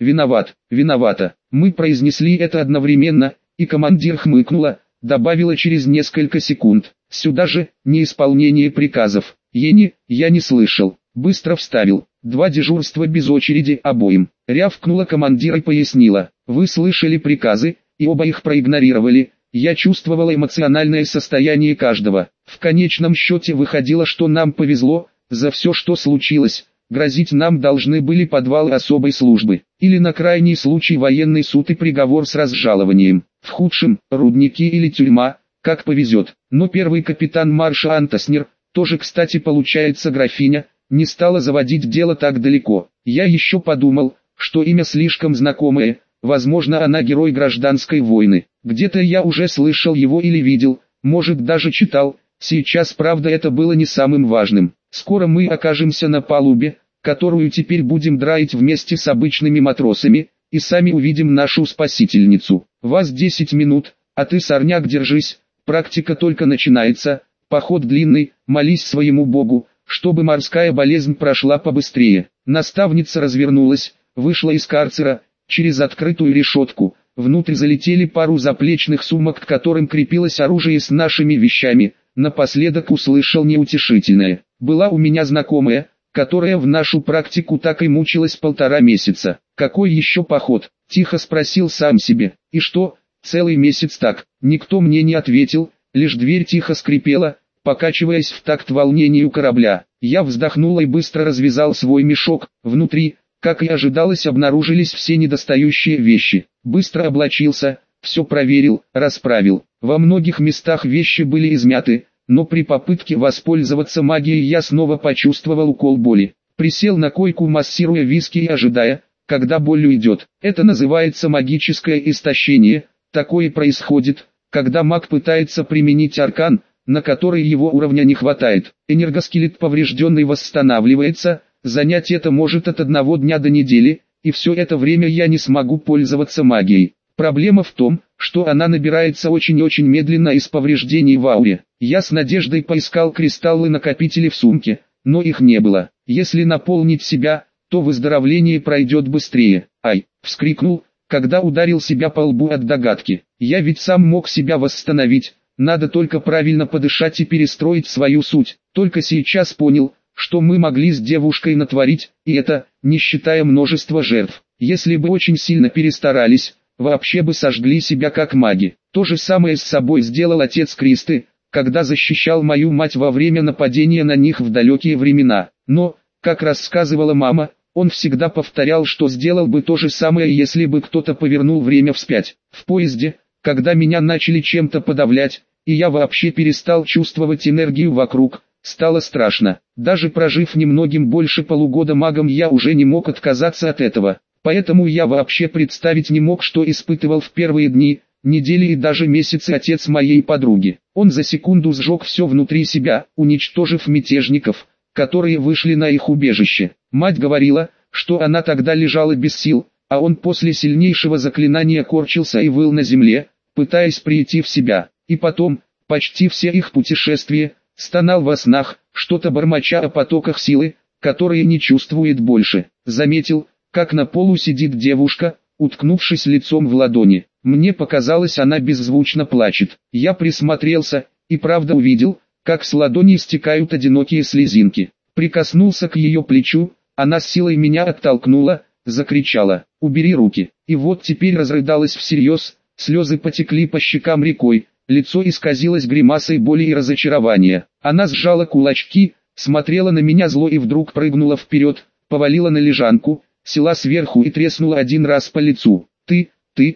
виноват, виновата. Мы произнесли это одновременно, и командир хмыкнула, добавила через несколько секунд. Сюда же, неисполнение приказов. Ени, я не слышал. Быстро вставил. 2 дежурства без очереди обоим. Рявкнула командир и пояснила. Вы слышали приказы, и оба их проигнорировали. Я чувствовала эмоциональное состояние каждого. В конечном счете выходило, что нам повезло, за все, что случилось. Грозить нам должны были подвалы особой службы, или на крайний случай военный суд и приговор с разжалованием. В худшем – рудники или тюрьма, как повезет. Но первый капитан Марша Антоснер, тоже кстати получается графиня, не стала заводить дело так далеко. Я еще подумал, что имя слишком знакомое, возможно она герой гражданской войны. Где-то я уже слышал его или видел, может даже читал. Сейчас правда это было не самым важным. Скоро мы окажемся на палубе, которую теперь будем драить вместе с обычными матросами, и сами увидим нашу спасительницу. Вас 10 минут, а ты, сорняк, держись, практика только начинается, поход длинный, молись своему богу, чтобы морская болезнь прошла побыстрее. Наставница развернулась, вышла из карцера, через открытую решетку, внутрь залетели пару заплечных сумок, к которым крепилось оружие с нашими вещами. Напоследок услышал неутешительное. Была у меня знакомая, которая в нашу практику так и мучилась 1,5 месяца. Какой еще поход? Тихо спросил сам себе. И что, целый месяц так? Никто мне не ответил, лишь дверь тихо скрипела, покачиваясь в такт волнению корабля. Я вздохнул и быстро развязал свой мешок. Внутри, как и ожидалось, обнаружились все недостающие вещи. Быстро облачился, все проверил, расправил. Во многих местах вещи были измяты, но при попытке воспользоваться магией я снова почувствовал укол боли. Присел на койку, массируя виски и ожидая, когда боль уйдет. Это называется магическое истощение. Такое происходит, когда маг пытается применить аркан, на который его уровня не хватает. Энергоскелет поврежденный восстанавливается, занять это может от 1 дня до недели, и все это время я не смогу пользоваться магией. Проблема в том, что она набирается очень медленно из повреждений в ауре. Я с надеждой поискал кристаллы-накопители в сумке, но их не было. Если наполнить себя, то выздоровление пройдет быстрее. Ай, вскрикнул, когда ударил себя по лбу от догадки. Я ведь сам мог себя восстановить, надо только правильно подышать и перестроить свою суть. Только сейчас понял, что мы могли с девушкой натворить, и это, не считая множества жертв. Если бы очень сильно перестарались, вообще бы сожгли себя как маги. То же самое с собой сделал отец Кристы, когда защищал мою мать во время нападения на них в далекие времена. Но, как рассказывала мама, он всегда повторял, что сделал бы то же самое, если бы кто-то повернул время вспять. В поезде, когда меня начали чем-то подавлять, и я вообще перестал чувствовать энергию вокруг, стало страшно. Даже прожив немногим больше полугода магом, я уже не мог отказаться от этого. Поэтому я вообще представить не мог, что испытывал в первые дни, недели и даже месяцы отец моей подруги. Он за секунду сжег все внутри себя, уничтожив мятежников, которые вышли на их убежище. Мать говорила, что она тогда лежала без сил, а он после сильнейшего заклинания корчился и выл на земле, пытаясь прийти в себя. И потом, почти все их путешествия, стонал во снах, что-то бормоча о потоках силы, которые не чувствует больше. Заметил, как на полу сидит девушка, уткнувшись лицом в ладони. Мне показалось, она беззвучно плачет. Я присмотрелся, и правда увидел, как с ладони стекают одинокие слезинки. Прикоснулся к ее плечу, она с силой меня оттолкнула, закричала: «Убери руки!» И вот теперь разрыдалась всерьез, слезы потекли по щекам рекой, лицо исказилось гримасой боли и разочарования. Она сжала кулачки, смотрела на меня зло и вдруг прыгнула вперед, повалила на лежанку, села сверху и треснула 1 раз по лицу. Ты.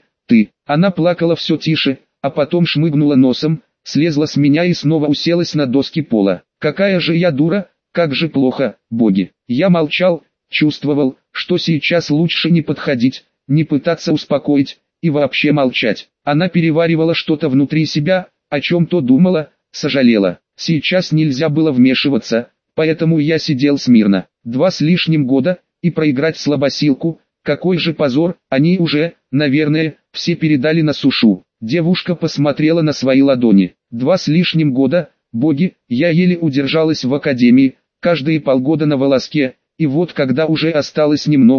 Она плакала все тише, а потом шмыгнула носом, слезла с меня и снова уселась на доски пола. Какая же я дура, как же плохо, боги. Я молчал, чувствовал, что сейчас лучше не подходить, не пытаться успокоить, и вообще молчать. Она переваривала что-то внутри себя, о чем-то думала, сожалела. Сейчас нельзя было вмешиваться, поэтому я сидел смирно. 2 с лишним года, и проиграть слабосилку, какой же позор. Они уже, наверное, все передали на сушу. Девушка посмотрела на свои ладони. 2 с лишним года, боги, я еле удержалась в академии, каждые полгода на волоске, и вот когда уже осталось немного,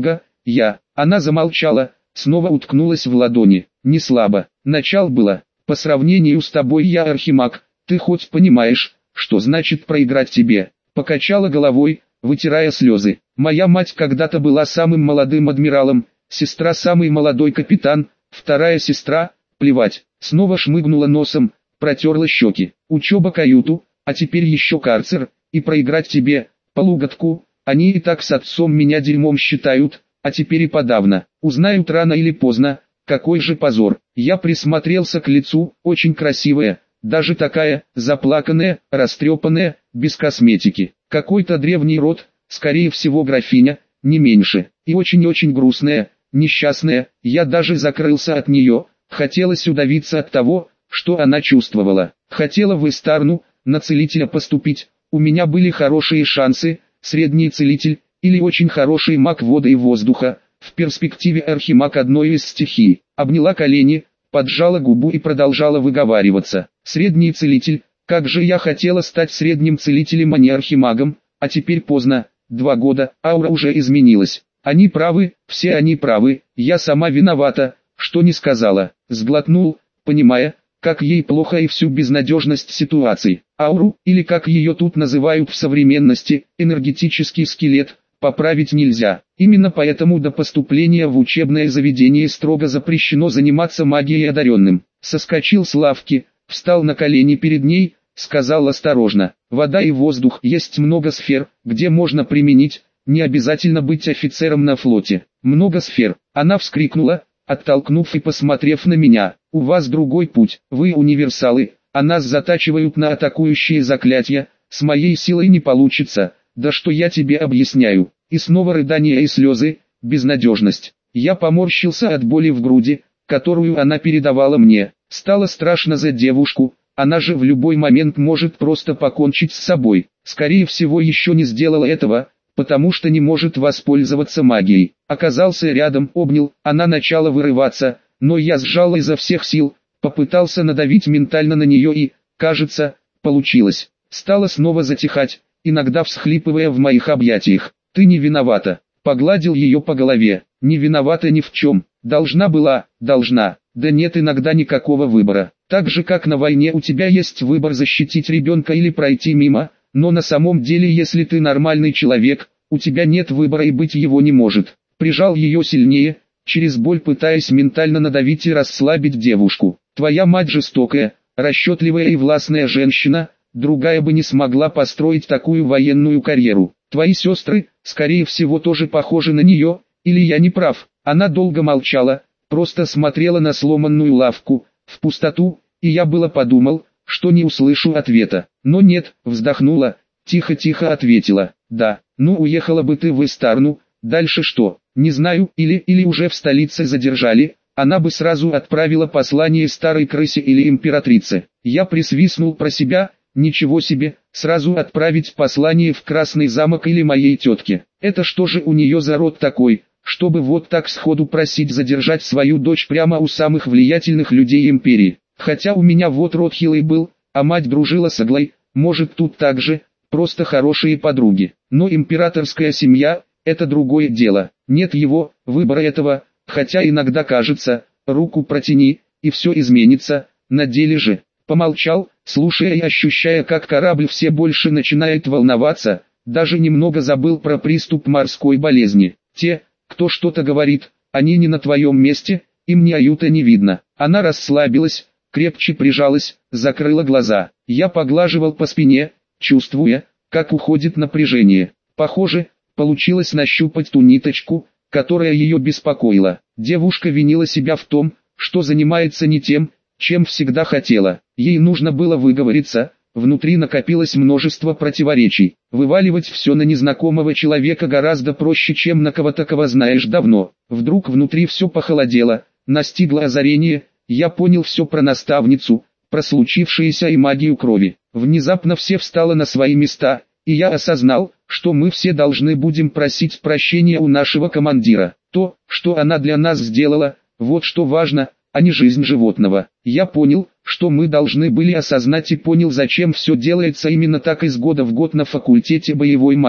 Она замолчала, снова уткнулась в ладони. Не слабо. Начал было. По сравнению с тобой я архимаг. Ты хоть понимаешь, что значит проиграть тебе? Покачала головой, вытирая слезы. Моя мать когда-то была самым молодым адмиралом, сестра самый молодой капитан, вторая сестра, плевать. Снова шмыгнула носом, протерла щеки. Учеба каюту, а теперь еще карцер, и проиграть тебе, полугодку. Они и так с отцом меня дерьмом считают, а теперь и подавно. Узнают рано или поздно, какой же позор. Я присмотрелся к лицу, очень красивая, даже такая, заплаканная, растрепанная, без косметики. Какой-то древний род, скорее всего графиня, не меньше. И очень-очень грустная, несчастная. Я даже закрылся от нее, хотелось удавиться от того, что она чувствовала. Хотела в Истарну, на целителя поступить. У меня были хорошие шансы, средний целитель, или очень хороший маг воды и воздуха, в перспективе архимаг одной из стихий. Обняла колени, поджала губу и продолжала выговариваться. Средний целитель, как же я хотела стать средним целителем, а не архимагом, а теперь поздно, 2 года, аура уже изменилась. Они правы, все они правы, я сама виновата, что не сказала. Сглотнул, понимая, как ей плохо и всю безнадежность ситуации. Ауру, или как ее тут называют в современности, энергетический скелет, поправить нельзя. Именно поэтому до поступления в учебное заведение строго запрещено заниматься магией одаренным. Соскочил с лавки, встал на колени перед ней, сказал осторожно: вода и воздух, есть много сфер, где можно применить, не обязательно быть офицером на флоте. Много сфер. Она вскрикнула, оттолкнув и посмотрев на меня. У вас другой путь, вы универсалы, а нас затачивают на атакующие заклятия, с моей силой не получится, да что я тебе объясняю. И снова рыдания и слезы, безнадежность. Я поморщился от боли в груди, которую она передавала мне. Стало страшно за девушку, она же в любой момент может просто покончить с собой. Скорее всего еще не сделала этого, потому что не может воспользоваться магией. Оказался рядом, обнял, она начала вырываться, но я сжал изо всех сил, попытался надавить ментально на нее и, кажется, получилось. Стала снова затихать, иногда всхлипывая в моих объятиях. Ты не виновата. Погладил ее по голове. Не виновата ни в чем. Должна была, должна. Да нет иногда никакого выбора. Так же как на войне у тебя есть выбор защитить ребенка или пройти мимо, но на самом деле если ты нормальный человек, у тебя нет выбора и быть его не может. Прижал ее сильнее, через боль пытаясь ментально надавить и расслабить девушку. Твоя мать жестокая, расчетливая и властная женщина, другая бы не смогла построить такую военную карьеру. Твои сестры, скорее всего, тоже похожи на нее, или я не прав? Она долго молчала, просто смотрела на сломанную лавку, в пустоту, и я было подумал, что не услышу ответа. Но нет, вздохнула, тихо-тихо ответила: да. Ну уехала бы ты в Истарну, дальше что? Не знаю, или уже в столице задержали, она бы сразу отправила послание старой крысе или императрице. Я присвистнул про себя. Ничего себе, сразу отправить послание в Красный замок или моей тетке. Это что же у нее за род такой, чтобы вот так сходу просить задержать свою дочь прямо у самых влиятельных людей империи? Хотя у меня вот род хилый был, а мать дружила с Аглой, может тут так же, просто хорошие подруги. Но императорская семья – это другое дело. Нет его, выбора этого, хотя иногда кажется, руку протяни, и все изменится, на деле же. Помолчал, слушая и ощущая, как корабль все больше начинает волноваться, даже немного забыл про приступ морской болезни. Те, кто что-то говорит, они не на твоем месте, им ни аюта не видно. Она расслабилась, крепче прижалась, закрыла глаза. Я поглаживал по спине, чувствуя, как уходит напряжение. Похоже, получилось нащупать ту ниточку, которая ее беспокоила. Девушка винила себя в том, что занимается не тем, чем всегда хотела. Ей нужно было выговориться, внутри накопилось множество противоречий. Вываливать все на незнакомого человека гораздо проще, чем на кого-то, кого знаешь давно. Вдруг внутри все похолодело, настигло озарение, я понял все про наставницу, про случившееся и магию крови. Внезапно все встало на свои места, и я осознал, что мы все должны будем просить прощения у нашего командира. То, что она для нас сделала, вот что важно, а не жизнь животного. Я понял, что мы должны были осознать, и понял, зачем все делается именно так из года в год на факультете боевой магии.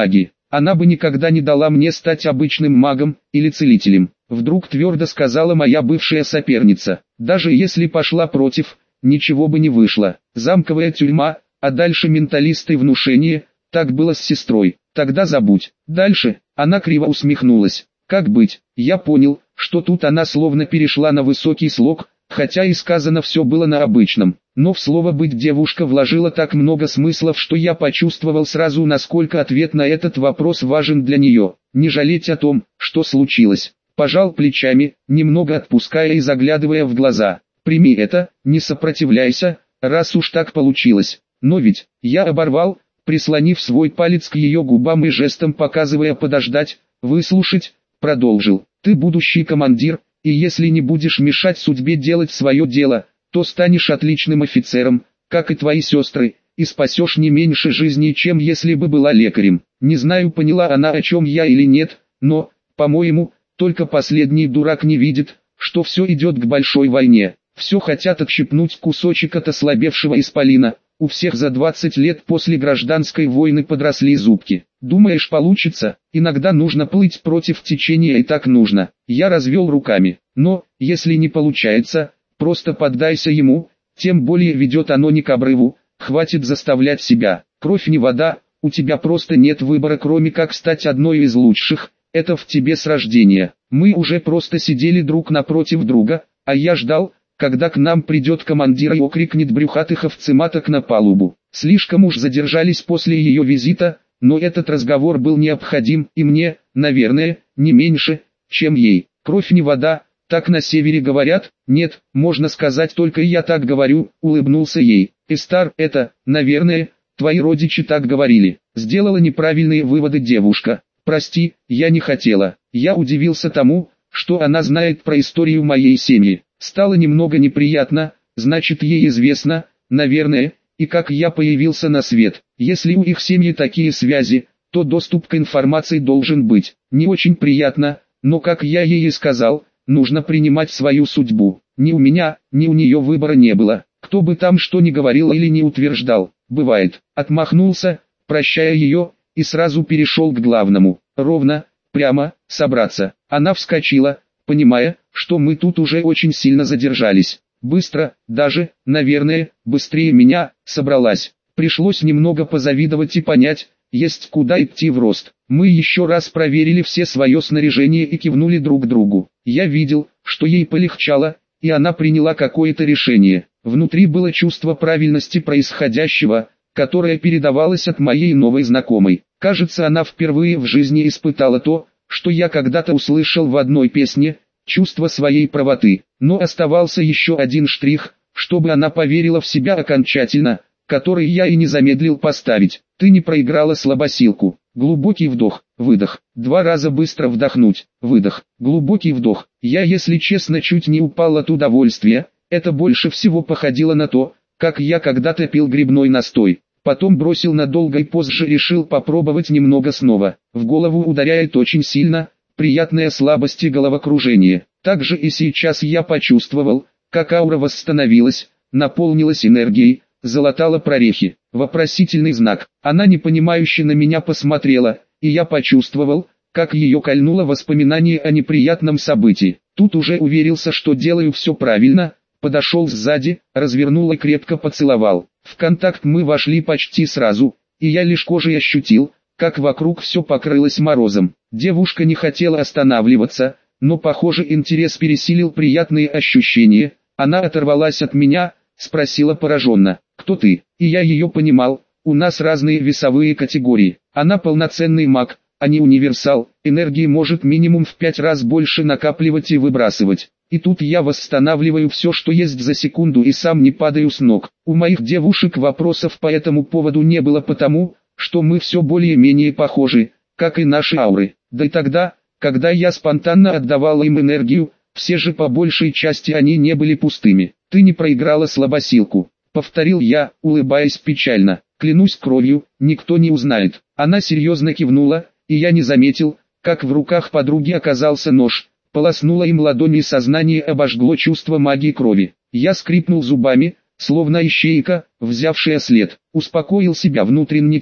Она бы никогда не дала мне стать обычным магом или целителем. Вдруг твердо сказала моя бывшая соперница. Даже если пошла против, ничего бы не вышло. Замковая тюрьма, а дальше менталисты и внушение, так было с сестрой. Тогда забудь. Дальше, она криво усмехнулась. Как быть? Я понял, что тут она словно перешла на высокий слог, хотя и сказано все было на обычном. Но в слово «быть» девушка вложила так много смыслов, что я почувствовал сразу, насколько ответ на этот вопрос важен для нее. Не жалеть о том, что случилось. Пожал плечами, немного отпуская и заглядывая в глаза. Прими это, не сопротивляйся, раз уж так получилось. Но ведь, я оборвал, прислонив свой палец к ее губам и жестом показывая подождать, выслушать, продолжил. Ты будущий командир, и если не будешь мешать судьбе делать свое дело, то станешь отличным офицером, как и твои сестры, и спасешь не меньше жизней, чем если бы была лекарем. Не знаю, поняла она, о чем я или нет, но, по-моему, только последний дурак не видит, что все идет к большой войне. Все хотят отщипнуть кусочек от ослабевшего исполина. У всех за 20 лет после гражданской войны подросли зубки. Думаешь, получится? Иногда нужно плыть против течения, и так нужно. Я развел руками. Но, если не получается, просто поддайся ему, тем более ведет оно не к обрыву, хватит заставлять себя. Кровь не вода, у тебя просто нет выбора, кроме как стать одной из лучших, это в тебе с рождения. Мы уже просто сидели друг напротив друга, а я ждал, когда к нам придет командир и окрикнет брюхатых овцематок на палубу. Слишком уж задержались после ее визита, но этот разговор был необходим и мне, наверное, не меньше, чем ей. Кровь не вода, так на севере говорят? Нет, можно сказать, только я так говорю, улыбнулся ей. Эстар, это, наверное, твои родичи так говорили. Сделала неправильные выводы девушка. Прости, я не хотела. Я удивился тому, что она знает про историю моей семьи. Стало немного неприятно, значит, ей известно, наверное, и как я появился на свет. Если у их семьи такие связи, то доступ к информации должен быть. Не очень приятно, но как я ей и сказал, нужно принимать свою судьбу. Ни у меня, ни у нее выбора не было. Кто бы там что ни говорил или не утверждал, бывает. Отмахнулся, прощая ее, и сразу перешел к главному. Ровно, прямо, собраться. Она вскочила, понимая, что мы тут уже очень сильно задержались. Быстро, даже, наверное, быстрее меня, собралась. Пришлось немного позавидовать и понять, есть куда идти в рост. Мы еще раз проверили все свое снаряжение и кивнули друг другу. Я видел, что ей полегчало, и она приняла какое-то решение. Внутри было чувство правильности происходящего, которое передавалось от моей новой знакомой. Кажется, она впервые в жизни испытала то, что я когда-то услышал в одной песне, чувство своей правоты. Но оставался еще один штрих, чтобы она поверила в себя окончательно, который я и не замедлил поставить. Ты не проиграла слабосилку. Глубокий вдох, выдох. 2 раза быстро вдохнуть, выдох. Глубокий вдох. Я, если честно, чуть не упал от удовольствия. Это больше всего походило на то, как я когда-то пил грибной настой. Потом бросил надолго и позже решил попробовать немного снова. В голову ударяет очень сильно, приятная слабость и головокружение. Также и сейчас я почувствовал, как аура восстановилась, наполнилась энергией, залатала прорехи. Вопросительный знак. Она непонимающе на меня посмотрела, и я почувствовал, как ее кольнуло воспоминание о неприятном событии. Тут уже уверился, что делаю все правильно, подошел сзади, развернул и крепко поцеловал. В контакт мы вошли почти сразу, и я лишь кожей ощутил, как вокруг все покрылось морозом. Девушка не хотела останавливаться, но похоже интерес пересилил приятные ощущения. Она оторвалась от меня, спросила пораженно: «Кто ты?» И я ее понимал, у нас разные весовые категории. Она полноценный маг, а не универсал, энергии может минимум в 5 раз больше накапливать и выбрасывать. И тут я восстанавливаю все, что есть за секунду, и сам не падаю с ног. У моих девушек вопросов по этому поводу не было, потому что мы все более-менее похожи, как и наши ауры. Да и тогда, когда я спонтанно отдавал им энергию, все же по большей части они не были пустыми. «Ты не проиграла слабосилку», — повторил я, улыбаясь печально. «Клянусь кровью, никто не узнает». Она серьезно кивнула, и я не заметил, как в руках подруги оказался нож. Полоснула им ладони, сознание обожгло чувство магии крови. Я скрипнул зубами, словно ищейка, взявшая след. Успокоил себя внутренне тем,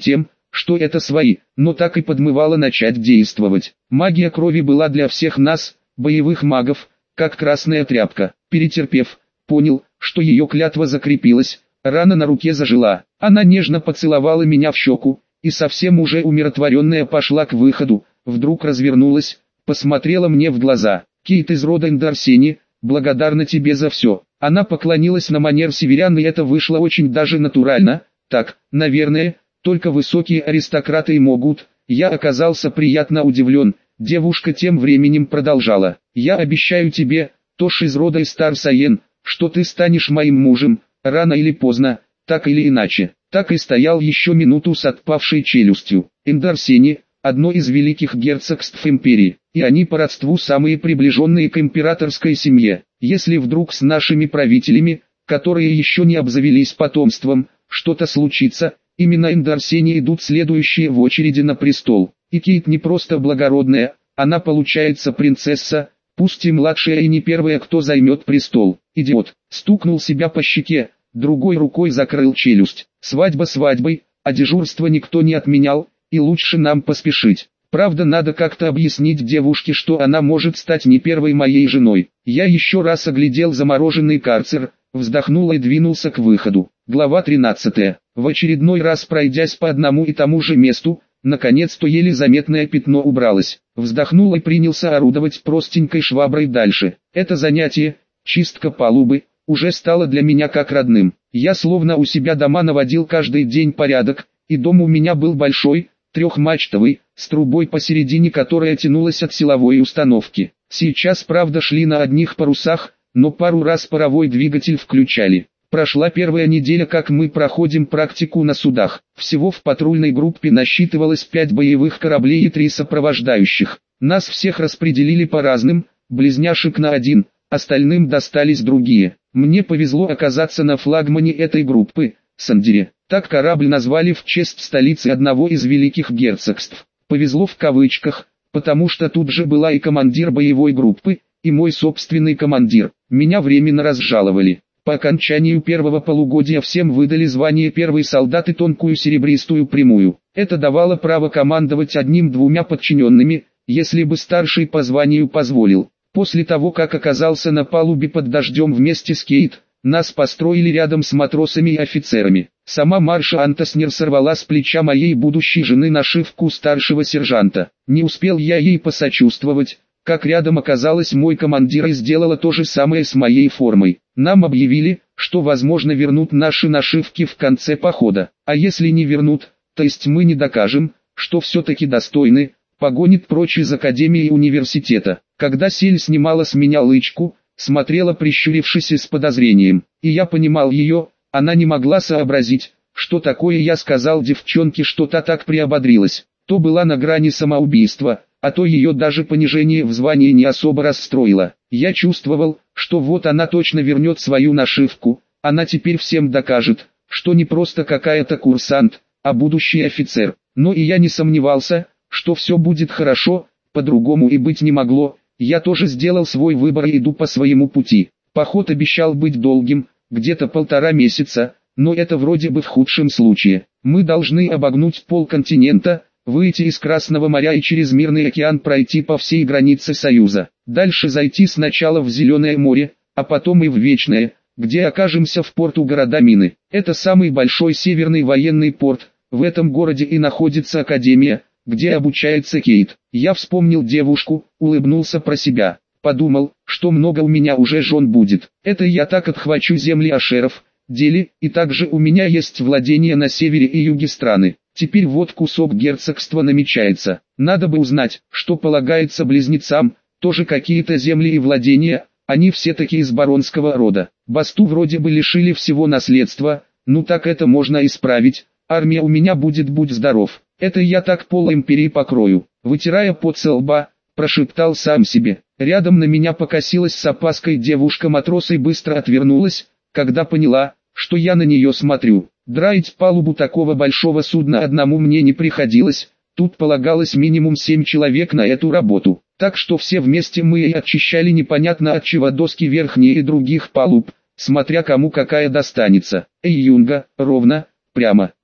что это свои, но так и подмывало начать действовать. Магия крови была для всех нас, боевых магов, как красная тряпка. Перетерпев, понял, что ее клятва закрепилась, рана на руке зажила. Она нежно поцеловала меня в щеку, и совсем уже умиротворенная пошла к выходу, вдруг развернулась, посмотрела мне в глаза. «Кейт из рода Эндарсени, благодарна тебе за все». Она поклонилась на манер северян, и это вышло очень даже натурально. Так, наверное, только высокие аристократы и могут. Я оказался приятно удивлен. Девушка тем временем продолжала. «Я обещаю тебе, Тош из рода Истар-Саен, что ты станешь моим мужем, рано или поздно, так или иначе». Так и стоял еще минуту с отпавшей челюстью. Эндарсени – одно из великих герцогств империи, и они по родству самые приближенные к императорской семье. Если вдруг с нашими правителями, которые еще не обзавелись потомством, что-то случится, именно Эндарсени идут следующие в очереди на престол. И Кейт не просто благородная, она получается принцесса, пусть и младшая и не первая, кто займет престол. Идиот, стукнул себя по щеке, другой рукой закрыл челюсть. Свадьба свадьбой, а дежурство никто не отменял, и лучше нам поспешить. Правда, надо как-то объяснить девушке, что она может стать не первой моей женой. Я еще раз оглядел замороженный карцер, вздохнул и двинулся к выходу. Глава 13. В очередной раз пройдясь по одному и тому же месту, наконец-то еле заметное пятно убралось. Вздохнул и принялся орудовать простенькой шваброй дальше. Это занятие, чистка палубы, уже стало для меня как родным. Я словно у себя дома наводил каждый день порядок, и дом у меня был большой, трехмачтовый, с трубой посередине, которая тянулась от силовой установки. Сейчас, правда, шли на одних парусах, но пару раз паровой двигатель включали. Прошла первая неделя, как мы проходим практику на судах. Всего в патрульной группе насчитывалось 5 боевых кораблей и 3 сопровождающих. Нас всех распределили по разным, близняшек на один, остальным достались другие. Мне повезло оказаться на флагмане этой группы, Сандере. Так корабль назвали в честь столицы одного из великих герцогств. Повезло в кавычках, потому что тут же была и командир боевой группы, и мой собственный командир. Меня временно разжаловали. По окончанию первого полугодия всем выдали звание первый солдат и тонкую серебристую прямую. Это давало право командовать одним-двумя подчиненными, если бы старший по званию позволил. После того, как оказался на палубе под дождем вместе с Кейт, нас построили рядом с матросами и офицерами. Сама Марша Антоснер сорвала с плеча моей будущей жены нашивку старшего сержанта. Не успел я ей посочувствовать, как рядом оказалась мой командир и сделала то же самое с моей формой. Нам объявили, что возможно вернут наши нашивки в конце похода. А если не вернут, то есть мы не докажем, что все-таки достойны, погонит прочь из академии и университета. Когда Сель снимала с меня лычку, смотрела прищурившись и с подозрением, и я понимал ее, она не могла сообразить, что такое я сказал девчонке, что та так приободрилась. То была на грани самоубийства, а то ее даже понижение в звании не особо расстроило. Я чувствовал, что вот она точно вернет свою нашивку, она теперь всем докажет, что не просто какая-то курсант, а будущий офицер. Но и я не сомневался, что все будет хорошо, по-другому и быть не могло. Я тоже сделал свой выбор и иду по своему пути. Поход обещал быть долгим, где-то 1,5 месяца, но это вроде бы в худшем случае. Мы должны обогнуть полконтинента, выйти из Красного моря и через Мирный океан пройти по всей границе Союза. Дальше зайти сначала в Зеленое море, а потом и в Вечное, где окажемся в порту города Мины. Это самый большой северный военный порт, в этом городе и находится Академия, где обучается Кейт. Я вспомнил девушку, улыбнулся про себя. Подумал, что много у меня уже жен будет. Это я так отхвачу земли ашеров, Дели, и также у меня есть владения на севере и юге страны. Теперь вот кусок герцогства намечается. Надо бы узнать, что полагается близнецам, тоже какие-то земли и владения, они все таки из баронского рода. Басту вроде бы лишили всего наследства, ну так это можно исправить. Армия у меня будет, будь здоров. Это я так пол империи покрою. Вытирая пот со лба, прошептал сам себе. Рядом на меня покосилась с опаской девушка-матрос и быстро отвернулась, когда поняла, что я на нее смотрю. Драить палубу такого большого судна одному мне не приходилось, тут полагалось минимум 7 человек на эту работу. Так что все вместе мы и очищали непонятно от чего доски верхней и других палуб, смотря кому какая достанется. Эй, Юнга, ровно, прямо.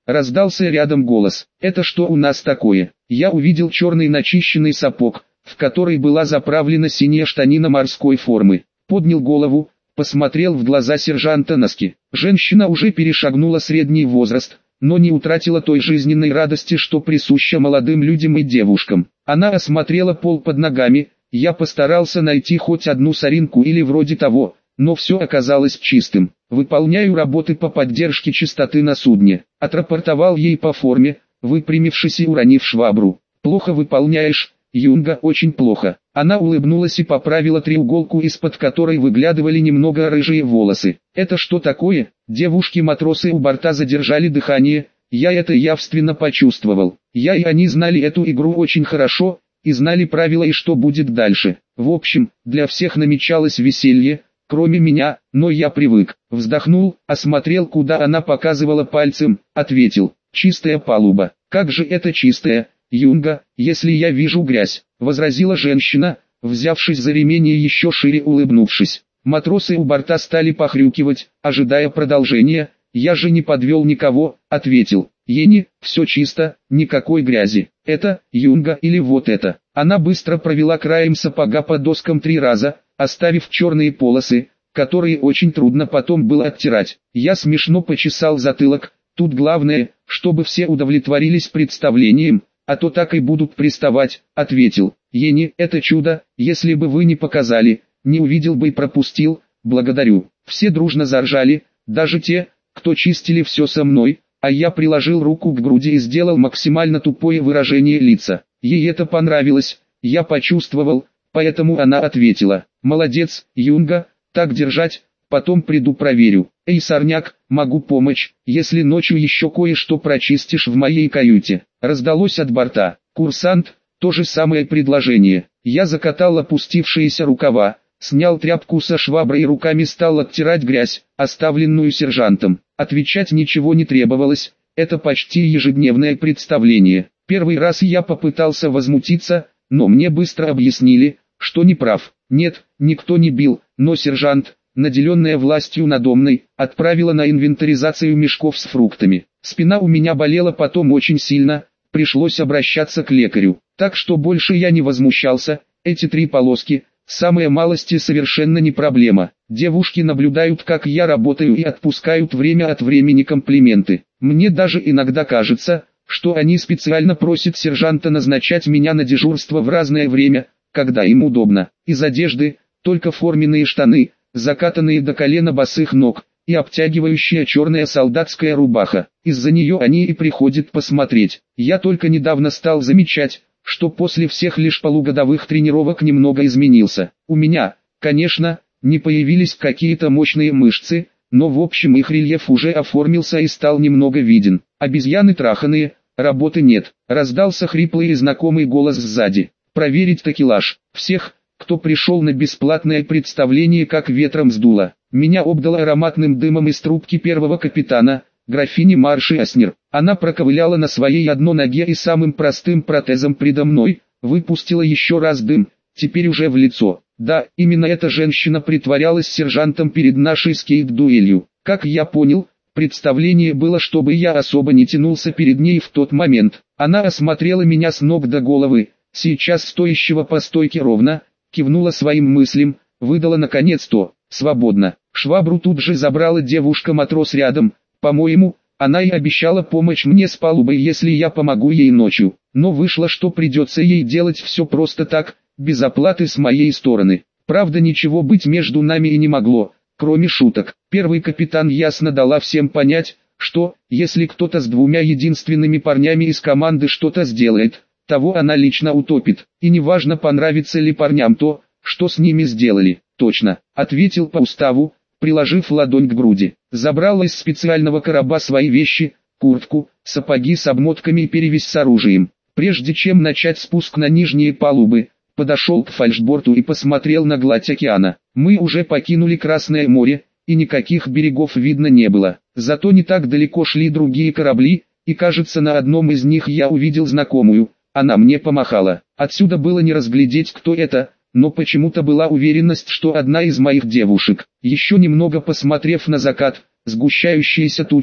раздался рядом голос. «Это что у нас такое?» Я увидел черный начищенный сапог, в который была заправлена синяя штанина морской формы. Поднял голову, посмотрел в глаза сержанта Наски. Женщина уже перешагнула средний возраст, но не утратила той жизненной радости, что присуща молодым людям и девушкам. Она осмотрела пол под ногами, я постарался найти хоть одну соринку или вроде того, но все оказалось чистым. «Выполняю работы по поддержке чистоты на судне», — отрапортовал ей по форме, выпрямившись и уронив швабру. «Плохо выполняешь, Юнга, очень плохо». Она улыбнулась и поправила треуголку, из-под которой выглядывали немного рыжие волосы. «Это что такое?» Девушки-матросы у борта задержали дыхание, я это явственно почувствовал. Я и они знали эту игру очень хорошо, и знали правила и что будет дальше. В общем, для всех намечалось веселье, кроме меня, но я привык. Вздохнул, осмотрел, куда она показывала пальцем, ответил: «Чистая палуба». «Как же это чистая, Юнга, если я вижу грязь?» — возразила женщина, взявшись за ремень и еще шире улыбнувшись. Матросы у борта стали похрюкивать, ожидая продолжения. «Я же не подвел никого», — ответил. «Ени, все чисто, никакой грязи. Это, Юнга, или вот это». Она быстро провела краем сапога по доскам 3 раза, оставив черные полосы, которые очень трудно потом было оттирать. Я смешно почесал затылок. Тут главное, чтобы все удовлетворились представлением, а то так и будут приставать, — ответил. «Ени, это чудо, если бы вы не показали, не увидел бы и пропустил, благодарю». Все дружно заржали, даже те, кто чистили все со мной, а я приложил руку к груди и сделал максимально тупое выражение лица. Ей это понравилось, я почувствовал, поэтому она ответила: «Молодец, Юнга, так держать, потом приду проверю». «Эй, сорняк, могу помочь, если ночью еще кое-что прочистишь в моей каюте», — раздалось от борта. «Курсант, то же самое предложение». Я закатал опустившиеся рукава, снял тряпку со шваброй и руками стал оттирать грязь, оставленную сержантом. Отвечать ничего не требовалось, это почти ежедневное представление. Первый раз я попытался возмутиться, но мне быстро объяснили, что не прав. Нет, никто не бил, но сержант, наделенная властью надо мной, отправила на инвентаризацию мешков с фруктами. Спина у меня болела потом очень сильно, пришлось обращаться к лекарю. Так что больше я не возмущался, эти 3 полоски, самые малости совершенно не проблема. Девушки наблюдают, как я работаю, и отпускают время от времени комплименты. Мне даже иногда кажется, что они специально просят сержанта назначать меня на дежурство в разное время, когда им удобно. Из одежды только форменные штаны, закатанные до колена босых ног, и обтягивающая черная солдатская рубаха. Из-за нее они и приходят посмотреть. Я только недавно стал замечать, что после всех лишь полугодовых тренировок немного изменился. У меня, конечно, не появились какие-то мощные мышцы, но в общем их рельеф уже оформился и стал немного виден. «Обезьяны траханые, работы нет», — раздался хриплый и знакомый голос сзади. «Проверить такелаж». Всех, кто пришел на бесплатное представление, как ветром сдуло. Меня обдало ароматным дымом из трубки первого капитана, графини Марши Аснер. Она проковыляла на своей одной ноге и самым простым протезом предо мной, выпустила еще раз дым, теперь уже в лицо. Да, именно эта женщина притворялась сержантом перед нашей скейт-дуэлью. Как я понял, представление было, чтобы я особо не тянулся перед ней в тот момент. Она осмотрела меня с ног до головы, сейчас стоящего по стойке ровно, кивнула своим мыслям, выдала наконец то: «Свободно». Швабру тут же забрала девушка-матрос рядом. По-моему, она и обещала помочь мне с палубой, если я помогу ей ночью. Но вышло, что придется ей делать все просто так, без оплаты с моей стороны. Правда, ничего быть между нами и не могло, кроме шуток. Первый капитан ясно дала всем понять, что, если кто-то с 2 единственными парнями из команды что-то сделает, того она лично утопит. И неважно, понравится ли парням то, что с ними сделали. «Точно», — ответил по уставу, приложив ладонь к груди. Забрал из специального короба свои вещи, куртку, сапоги с обмотками и перевязь с оружием. Прежде чем начать спуск на нижние палубы, подошел к фальшборту и посмотрел на гладь океана. Мы уже покинули Красное море, и никаких берегов видно не было. Зато не так далеко шли другие корабли, и кажется, на одном из них я увидел знакомую. Она мне помахала. Отсюда было не разглядеть, кто это, но почему-то была уверенность, что одна из моих девушек. Еще немного посмотрев на закат, сгущающиеся тучи,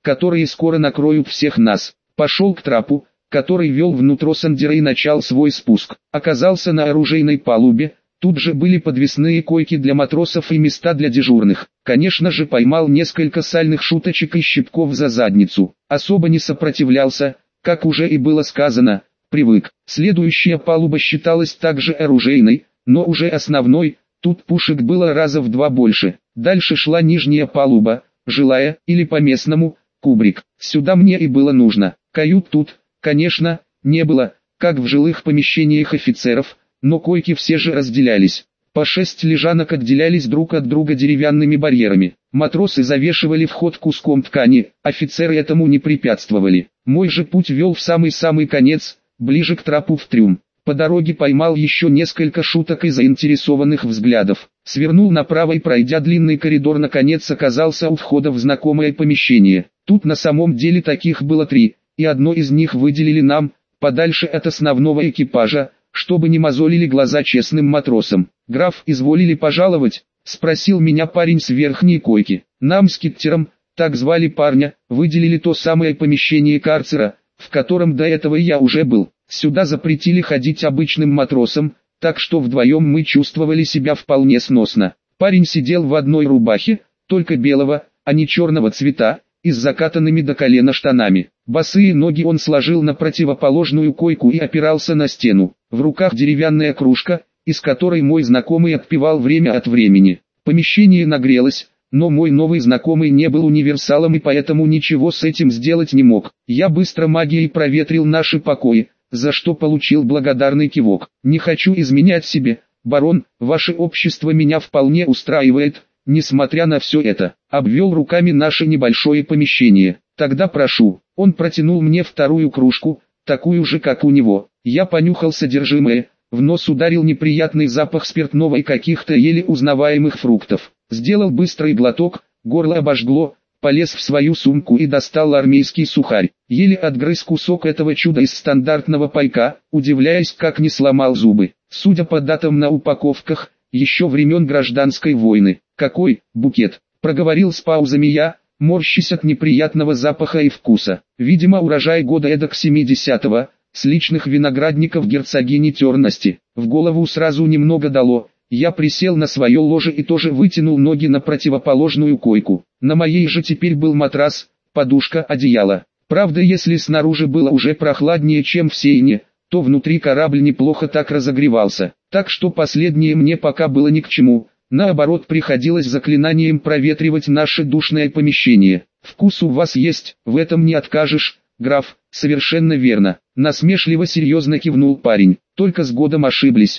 которые скоро накроют всех нас. Пошел к трапу, который вел внутрь Сандера, и начал свой спуск. Оказался на оружейной палубе. Тут же были подвесные койки для матросов и места для дежурных. Конечно же, поймал несколько сальных шуточек и щипков за задницу. Особо не сопротивлялся, как уже и было сказано, привык. Следующая палуба считалась также оружейной, но уже основной. Тут пушек было раза в 2 больше. Дальше шла нижняя палуба, жилая, или по-местному, кубрик. Сюда мне и было нужно. Кают тут, конечно, не было, как в жилых помещениях офицеров, но койки все же разделялись. По 6 лежанок отделялись друг от друга деревянными барьерами. Матросы завешивали вход куском ткани, офицеры этому не препятствовали. Мой же путь вел в самый-самый конец, ближе к трапу в трюм. По дороге поймал еще несколько шуток и заинтересованных взглядов. Свернул направо и, пройдя длинный коридор, наконец оказался у входа в знакомое помещение. Тут на самом деле таких было 3, и одно из них выделили нам, подальше от основного экипажа, чтобы не мозолили глаза честным матросам. «Граф, изволили пожаловать?» — спросил меня парень с верхней койки. Нам с Киттером, так звали парня, выделили то самое помещение карцера, в котором до этого я уже был. Сюда запретили ходить обычным матросам, так что вдвоем мы чувствовали себя вполне сносно. Парень сидел в одной рубахе, только белого, а не черного цвета, и с закатанными до колена штанами. Босые ноги он сложил на противоположную койку и опирался на стену. В руках деревянная кружка, из которой мой знакомый отпивал время от времени. Помещение нагрелось, но мой новый знакомый не был универсалом и поэтому ничего с этим сделать не мог. Я быстро магией проветрил наши покои, за что получил благодарный кивок. «Не хочу изменять себе, барон, ваше общество меня вполне устраивает, несмотря на все это». Обвел руками наше небольшое помещение. «Тогда прошу». Он протянул мне вторую кружку, такую же как у него. Я понюхал содержимое, в нос ударил неприятный запах спиртного и каких-то еле узнаваемых фруктов. Сделал быстрый глоток, горло обожгло, полез в свою сумку и достал армейский сухарь. Еле отгрыз кусок этого чуда из стандартного пайка, удивляясь, как не сломал зубы. Судя по датам на упаковках, еще времен гражданской войны. «Какой букет?» — проговорил с паузами я, морщась от неприятного запаха и вкуса. Видимо, урожай года эдак 70-го, с личных виноградников герцогини Терности. В голову сразу немного дало. Я присел на свое ложе и тоже вытянул ноги на противоположную койку. На моей же теперь был матрас, подушка, одеяло. Правда, если снаружи было уже прохладнее, чем в Сейне, то внутри корабль неплохо так разогревался. Так что последнее мне пока было ни к чему. Наоборот, приходилось заклинанием проветривать наше душное помещение. «Вкус у вас есть, в этом не откажешь, граф». «Совершенно верно», — насмешливо серьезно кивнул парень. «Только с годом ошиблись.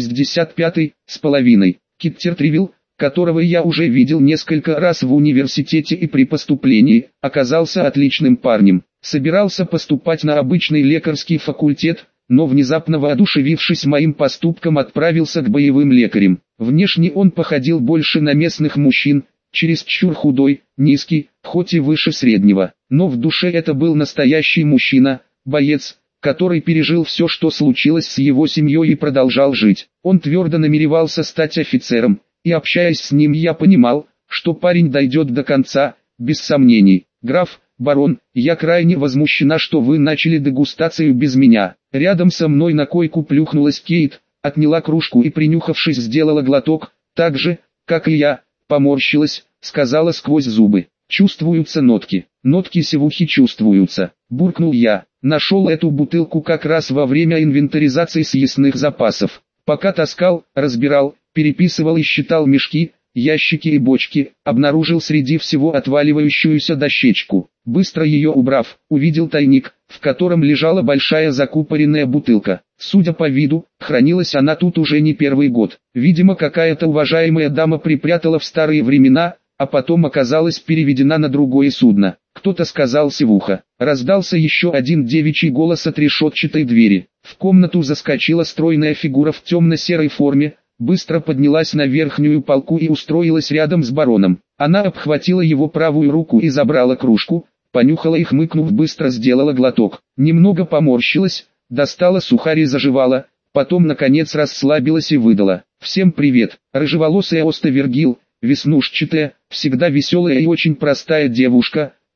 65-й, с половиной». Киттер Тривилл, которого я уже видел несколько раз в университете и при поступлении, оказался отличным парнем. Собирался поступать на обычный лекарский факультет, но внезапно воодушевившись моим поступком, отправился к боевым лекарям. Внешне он походил больше на местных мужчин, чересчур худой, низкий, хоть и выше среднего, но в душе это был настоящий мужчина, боец, который пережил все, что случилось с его семьей и продолжал жить. Он твердо намеревался стать офицером, и общаясь с ним я понимал, что парень дойдет до конца, без сомнений. «Граф, барон, я крайне возмущена, что вы начали дегустацию без меня». Рядом со мной на койку плюхнулась Кейт, отняла кружку и, принюхавшись, сделала глоток, так же, как и я, поморщилась, сказала сквозь зубы: «Чувствуются нотки». «Нотки севухи чувствуются», — буркнул я. Нашел эту бутылку как раз во время инвентаризации съестных запасов. Пока таскал, разбирал, переписывал и считал мешки, ящики и бочки, обнаружил среди всего отваливающуюся дощечку. Быстро ее убрав, увидел тайник, в котором лежала большая закупоренная бутылка. Судя по виду, хранилась она тут уже не первый год. Видимо, какая-то уважаемая дама припрятала в старые времена, а потом оказалась переведена на другое судно. Кто-то сказал севуха. Раздался еще один девичий голос от решетчатой двери. В комнату заскочила стройная фигура в темно-серой форме, быстро поднялась на верхнюю полку и устроилась рядом с бароном. Она обхватила его правую руку и забрала кружку, понюхала и, хмыкнув, быстро сделала глоток. Немного поморщилась, достала сухарь и заживала, потом наконец расслабилась и выдала: «Всем привет, рыжеволосая Оста Вергил, веснушчатая, всегда веселая и очень простая девушка,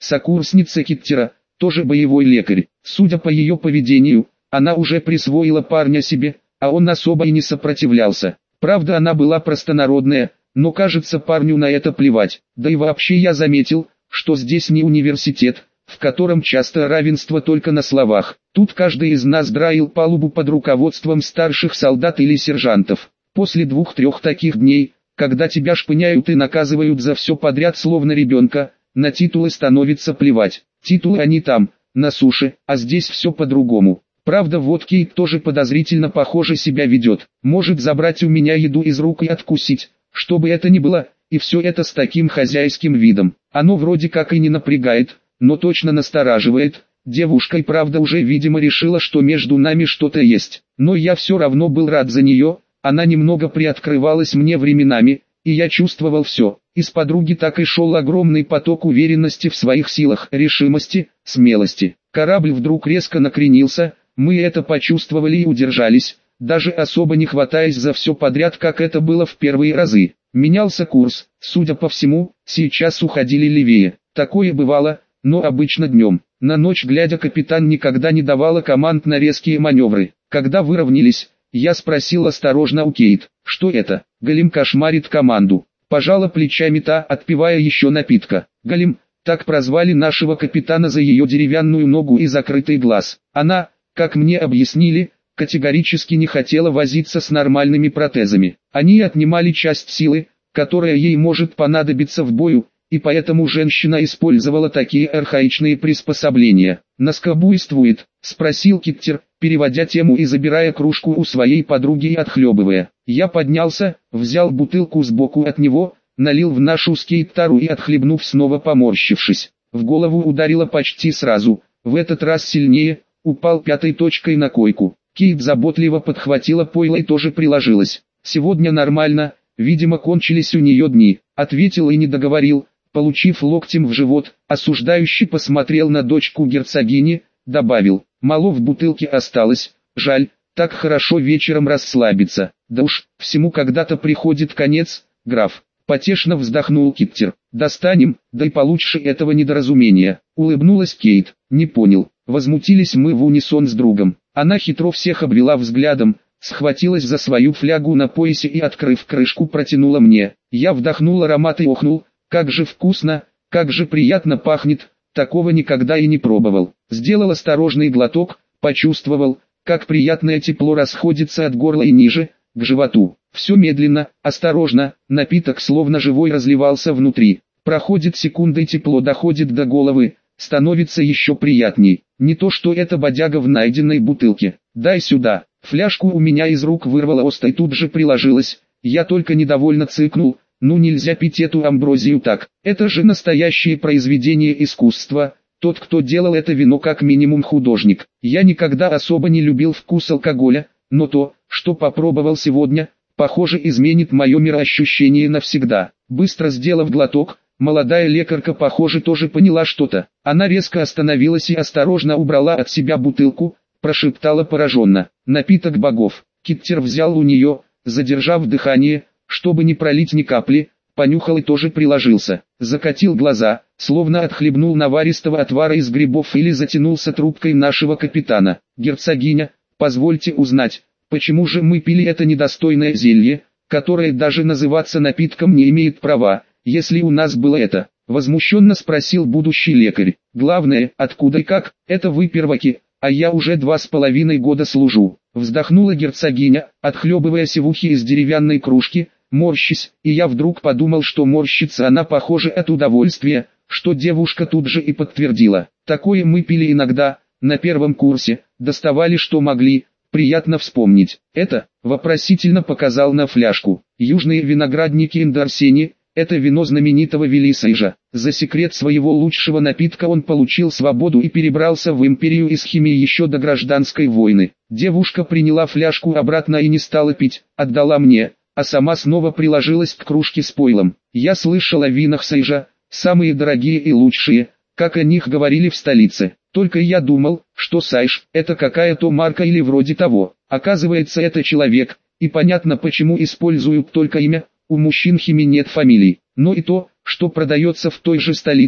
сокурсница Киттера, тоже боевой лекарь. Судя по ее поведению, она уже присвоила парня себе, а он особо и не сопротивлялся. Правда, она была простонародная, но кажется парню на это плевать. Да и вообще я заметил, что здесь не университет, в котором часто равенство только на словах. Тут каждый из нас драил палубу под руководством старших солдат или сержантов. После 2-3 таких дней, когда тебя шпыняют и наказывают за все подряд словно ребенка, на титулы становится плевать. Титулы они там, на суше, а здесь все по-другому. Правда, вот Кейт тоже подозрительно похоже себя ведет. Может забрать у меня еду из рук и откусить, что бы это ни было, и все это с таким хозяйским видом. Оно вроде как и не напрягает, но точно настораживает. Девушка и правда уже видимо решила, что между нами что-то есть. Но я все равно был рад за нее, она немного приоткрывалась мне временами, и я чувствовал все. Из подруги так и шел огромный поток уверенности в своих силах, решимости, смелости. Корабль вдруг резко накренился, мы это почувствовали и удержались, даже особо не хватаясь за все подряд, как это было в первые разы. Менялся курс, судя по всему, сейчас уходили левее. Такое бывало, но обычно днем. На ночь глядя капитан никогда не давала команд на резкие маневры. Когда выровнялись, я спросил осторожно у Кейт, что это. Голем кошмарит команду. Пожала плечами та, отпивая еще напитка. Голем, так прозвали нашего капитана за ее деревянную ногу и закрытый глаз. Она, как мне объяснили, категорически не хотела возиться с нормальными протезами. Они отнимали часть силы, которая ей может понадобиться в бою, и поэтому женщина использовала такие архаичные приспособления. «Наскобуйствует?» – спросил Киттер, переводя тему и забирая кружку у своей подруги и отхлебывая. Я поднялся, взял бутылку сбоку от него, налил в нашу с Кейт тару и отхлебнув снова поморщившись. В голову ударило почти сразу, в этот раз сильнее, упал пятой точкой на койку. Кейт заботливо подхватила пойло и тоже приложилась. «Сегодня нормально, видимо кончились у нее дни», — ответил и не договорил, получив локтем в живот, осуждающий посмотрел на дочку герцогини, добавил, «Мало в бутылке осталось, жаль, так хорошо вечером расслабиться, да уж, всему когда-то приходит конец, граф». Потешно вздохнул Киттер. «Достанем, да и получше этого недоразумения», — улыбнулась Кейт. «Не понял». Возмутились мы в унисон с другом. Она хитро всех обвела взглядом, схватилась за свою флягу на поясе и, открыв крышку, протянула мне. Я вдохнул аромат и охнул, как же вкусно, как же приятно пахнет, такого никогда и не пробовал. Сделал осторожный глоток, почувствовал, как приятное тепло расходится от горла и ниже, к животу. Все медленно, осторожно, напиток словно живой разливался внутри. Проходит секунда и тепло доходит до головы, становится еще приятней. Не то что эта бодяга в найденной бутылке. «Дай сюда». Фляжку у меня из рук вырвала Оста и тут же приложилась. Я только недовольно цыкнул. «Ну нельзя пить эту амброзию так. Это же настоящее произведение искусства. Тот, кто делал это вино, как минимум художник». Я никогда особо не любил вкус алкоголя, но то, что попробовал сегодня, похоже, изменит мое мироощущение навсегда. Быстро сделав глоток, молодая лекарка, похоже, тоже поняла что-то. Она резко остановилась и осторожно убрала от себя бутылку, прошептала пораженно: «Напиток богов». Киттер взял у нее, задержав дыхание, чтобы не пролить ни капли, понюхал и тоже приложился. Закатил глаза, словно отхлебнул наваристого отвара из грибов или затянулся трубкой нашего капитана. «Герцогиня, позвольте узнать, почему же мы пили это недостойное зелье, которое даже называться напитком не имеет права, если у нас было это?» Возмущенно спросил будущий лекарь. «Главное, откуда и как, это вы перваки, а я уже 2,5 года служу». Вздохнула герцогиня, отхлебывая севухи из деревянной кружки, морщись, и я вдруг подумал, что морщится она, похоже, от удовольствия, что девушка тут же и подтвердила. «Такое мы пили иногда, на первом курсе, доставали что могли, приятно вспомнить». «Это?» — вопросительно показал на фляжку. «Южные виноградники Эндорсени, это вино знаменитого Велисейжа. За секрет своего лучшего напитка он получил свободу и перебрался в империю из Химии еще до гражданской войны». Девушка приняла фляжку обратно и не стала пить, отдала мне, а сама снова приложилась к кружке с пойлом. «Я слышал о винах Сейжа, самые дорогие и лучшие, как о них говорили в столице. Только я думал, что Сайш – это какая-то марка или вроде того. Оказывается, это человек, и понятно, почему используют только имя. У мужчин Хими нет фамилий, но и то, что продается в той же столице,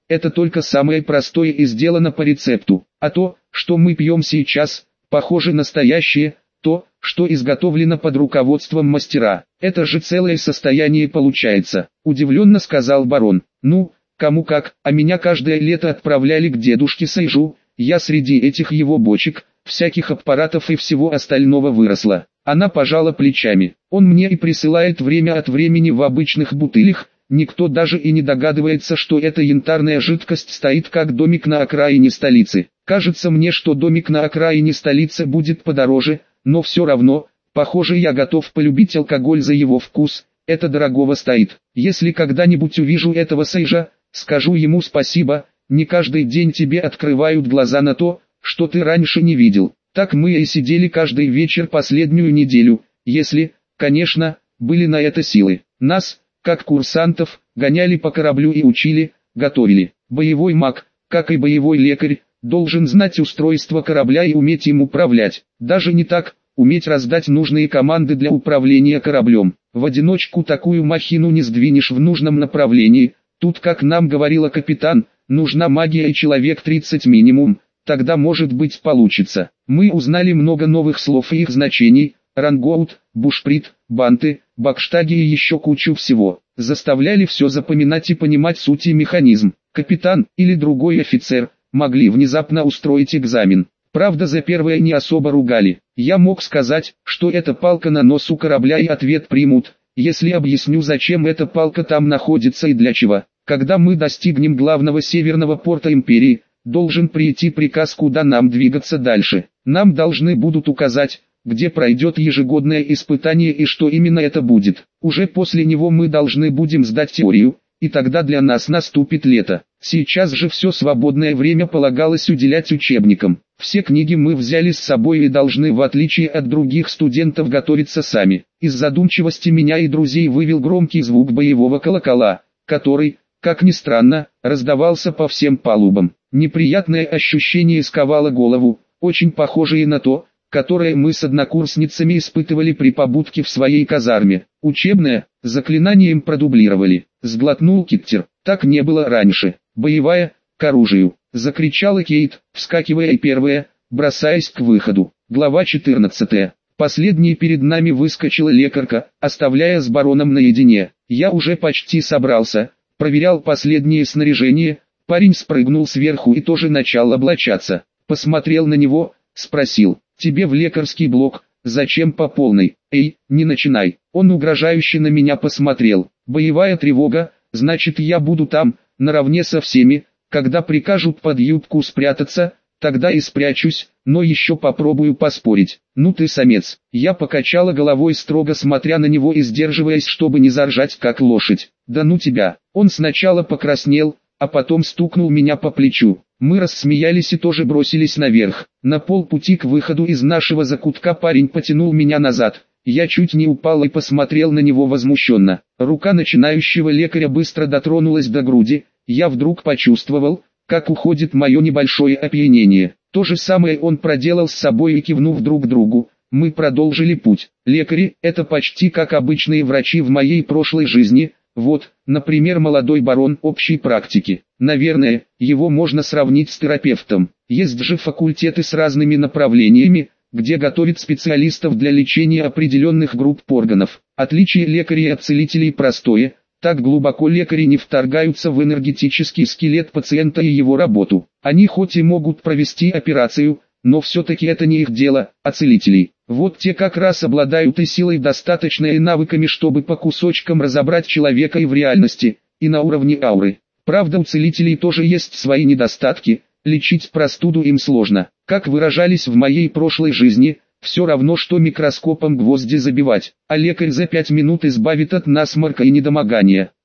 это только самое простое и сделано по рецепту. А то, что мы пьем сейчас, похоже настоящее, то, что изготовлено под руководством мастера. Это же целое состояние получается, удивленно сказал барон. Ну, кому как, а меня каждое лето отправляли к дедушке Сайжу, я среди этих его бочек, всяких аппаратов и всего остального выросла. Она пожала плечами. Он мне и присылает время от времени в обычных бутылях, никто даже и не догадывается, что эта янтарная жидкость стоит как домик на окраине столицы. Кажется мне, что домик на окраине столицы будет подороже, но все равно, похоже, я готов полюбить алкоголь за его вкус, это дорогого стоит. Если когда-нибудь увижу этого Сайжа, скажу ему спасибо, не каждый день тебе открывают глаза на то, что ты раньше не видел. Так мы и сидели каждый вечер последнюю неделю, если, конечно, были на это силы. Нас, как курсантов, гоняли по кораблю и учили, готовили. Боевой маг, как и боевой лекарь, должен знать устройство корабля и уметь им управлять. Даже не так, уметь раздать нужные команды для управления кораблем. В одиночку такую махину не сдвинешь в нужном направлении. Тут, как нам говорила капитан, нужна магия и человек 30 минимум, тогда может быть получится. Мы узнали много новых слов и их значений, рангоут, бушприт, банты, бакштаги и еще кучу всего. Заставляли все запоминать и понимать суть и механизм. Капитан или другой офицер могли внезапно устроить экзамен. Правда, за первое не особо ругали. Я мог сказать, что это палка на носу корабля, и ответ примут, если объясню, зачем эта палка там находится и для чего. Когда мы достигнем главного северного порта империи, должен прийти приказ, куда нам двигаться дальше. Нам должны будут указать, где пройдет ежегодное испытание и что именно это будет. Уже после него мы должны будем сдать теорию, и тогда для нас наступит лето. Сейчас же все свободное время полагалось уделять учебникам. Все книги мы взяли с собой и должны, в отличие от других студентов, готовиться сами. Из задумчивости меня и друзей вывел громкий звук боевого колокола, который, как ни странно, раздавался по всем палубам. Неприятное ощущение сковало голову, очень похожее на то, которое мы с однокурсницами испытывали при побудке в своей казарме. Учебное, заклинанием продублировали. Сглотнул Киттер. Так не было раньше. Боевая, к оружию. Закричала Кейт, вскакивая и первая, бросаясь к выходу. Глава 14. Последней перед нами выскочила лекарка, оставляя с бароном наедине. Я уже почти собрался, проверял последнее снаряжение. Парень спрыгнул сверху и тоже начал облачаться. Посмотрел на него, спросил: «Тебе в лекарский блок, зачем по полной?» «Эй, не начинай». Он угрожающе на меня посмотрел. «Боевая тревога, значит я буду там, наравне со всеми. Когда прикажут под юбку спрятаться, тогда и спрячусь, но еще попробую поспорить». «Ну ты самец». Я покачала головой, строго смотря на него и сдерживаясь, чтобы не заржать как лошадь. «Да ну тебя». Он сначала покраснел, а потом стукнул меня по плечу. Мы рассмеялись и тоже бросились наверх. На полпути к выходу из нашего закутка парень потянул меня назад. Я чуть не упал и посмотрел на него возмущенно. Рука начинающего лекаря быстро дотронулась до груди. Я вдруг почувствовал, как уходит мое небольшое опьянение. То же самое он проделал с собой, и кивнув друг другу, мы продолжили путь. Лекари – это почти как обычные врачи в моей прошлой жизни. Вот, например, молодой барон общей практики. Наверное, его можно сравнить с терапевтом. Есть же факультеты с разными направлениями, где готовят специалистов для лечения определенных групп органов. Отличие лекарей от целителей простое: так глубоко лекари не вторгаются в энергетический скелет пациента и его работу. Они хоть и могут провести операцию, но все-таки это не их дело, а целителей. Вот те как раз обладают и силой достаточной, и навыками, чтобы по кусочкам разобрать человека и в реальности, и на уровне ауры. Правда, у целителей тоже есть свои недостатки, лечить простуду им сложно. Как выражались в моей прошлой жизни, все равно что микроскопом гвозди забивать, а лекарь за 5 минут избавит от насморка и недомогания.